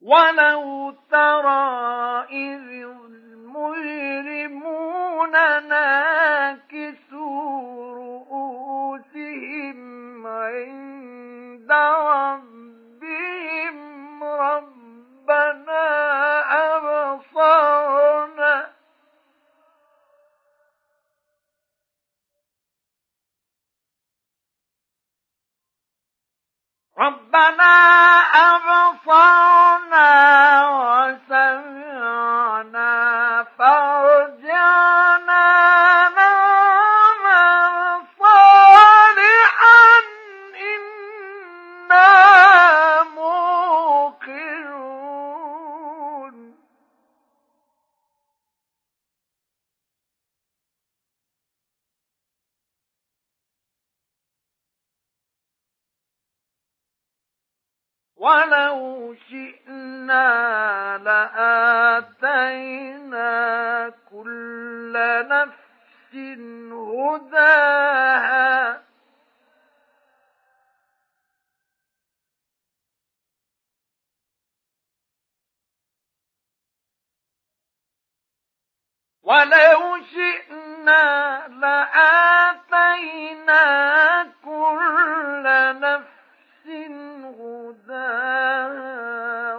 ولو ترى إذ المجرمون ناكسوا رؤوسهم عند ربهم ربنا أبصرنا وسمعنا فارجعنا نعمل صالحا إنا موقنون ولو شئنا لآتينا كل نفس هداها ولو شئنا لآتينا كل نفس هداها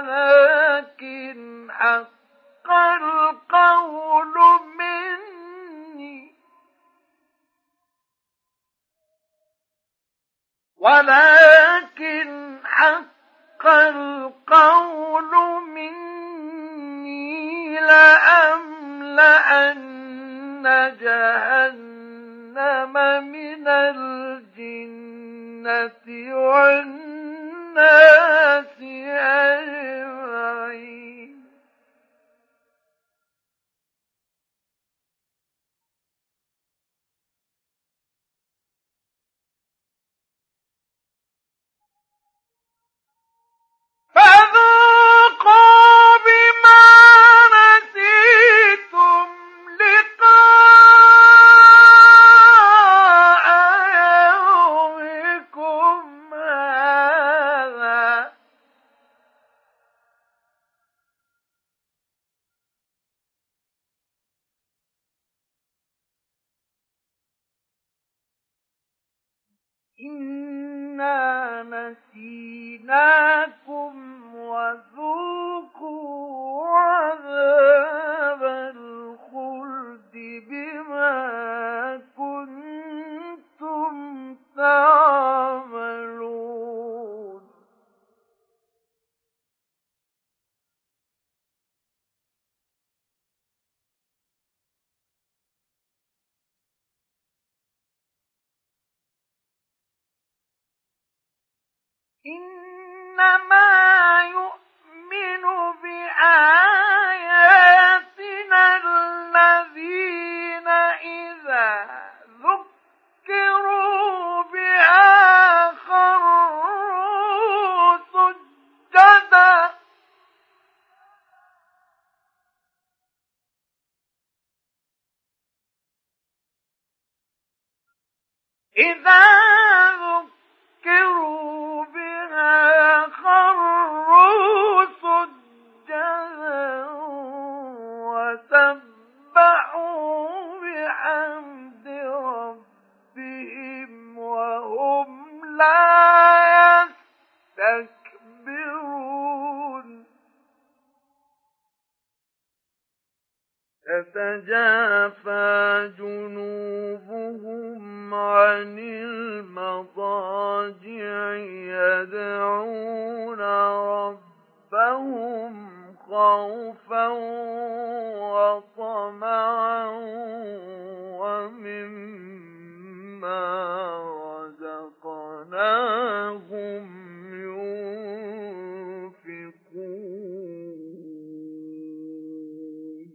ولكن حق القول مني لأملأن جهنم من الجنة والناس أجمعين فذوقوا بما نسيتم لقاء يومكم هذا إنا نسيناكم وذوقوا عذاب الخلد بما كنتم تعملون إنما يؤمن بآياتنا الذين إذا ذكروا بها خروا سجدا إذا ذكروا بها خروا سجدا وسبحوا بحمد ربهم وهم لا يستكبرون تتجافى جنوبهم عن المضاجع يدعون ربهم خوفا وطمعا ومما رزقناهم ينفقون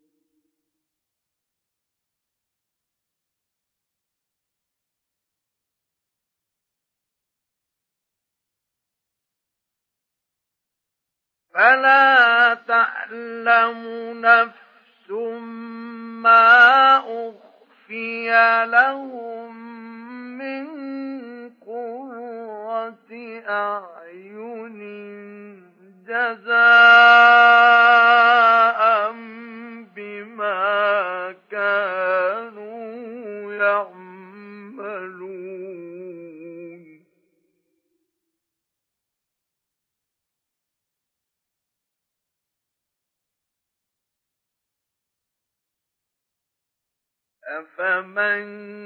فلا تعلم نفس ما أخفي لهم من قرة أعين جزاء بما كانوا يعملون أفمن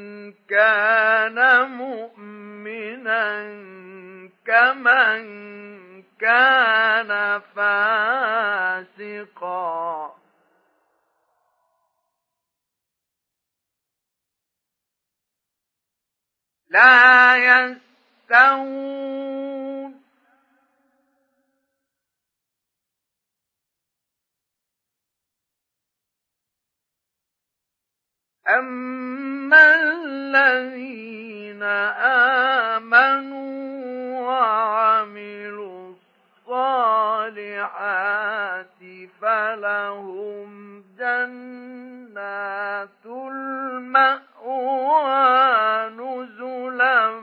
كان مؤمنا كمن كان فاسقا لا يستوون أما الذين آمنوا وعملوا الصالحات فلهم جنات المأوى نزلا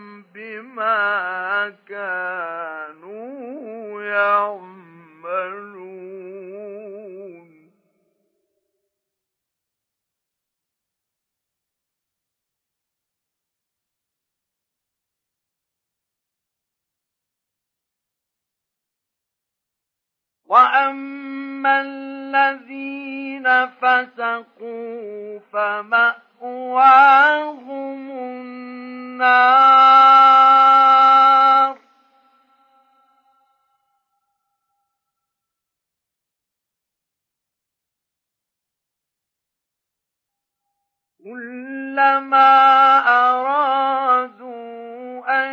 بما كانوا يعملون وأما الذين فسقوا فمأواهم النار كلما أرادوا أن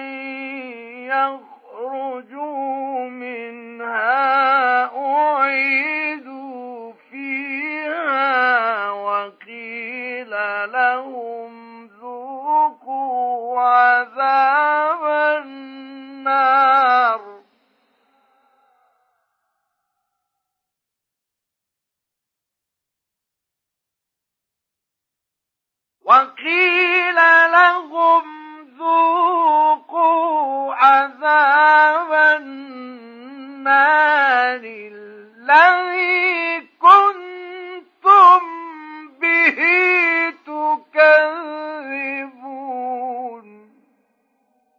يخرجوا منها أعيدوا فيها وقيل لهم ذوقوا عذاب النار وقيل لهم ذوقوا عذاب النار الذي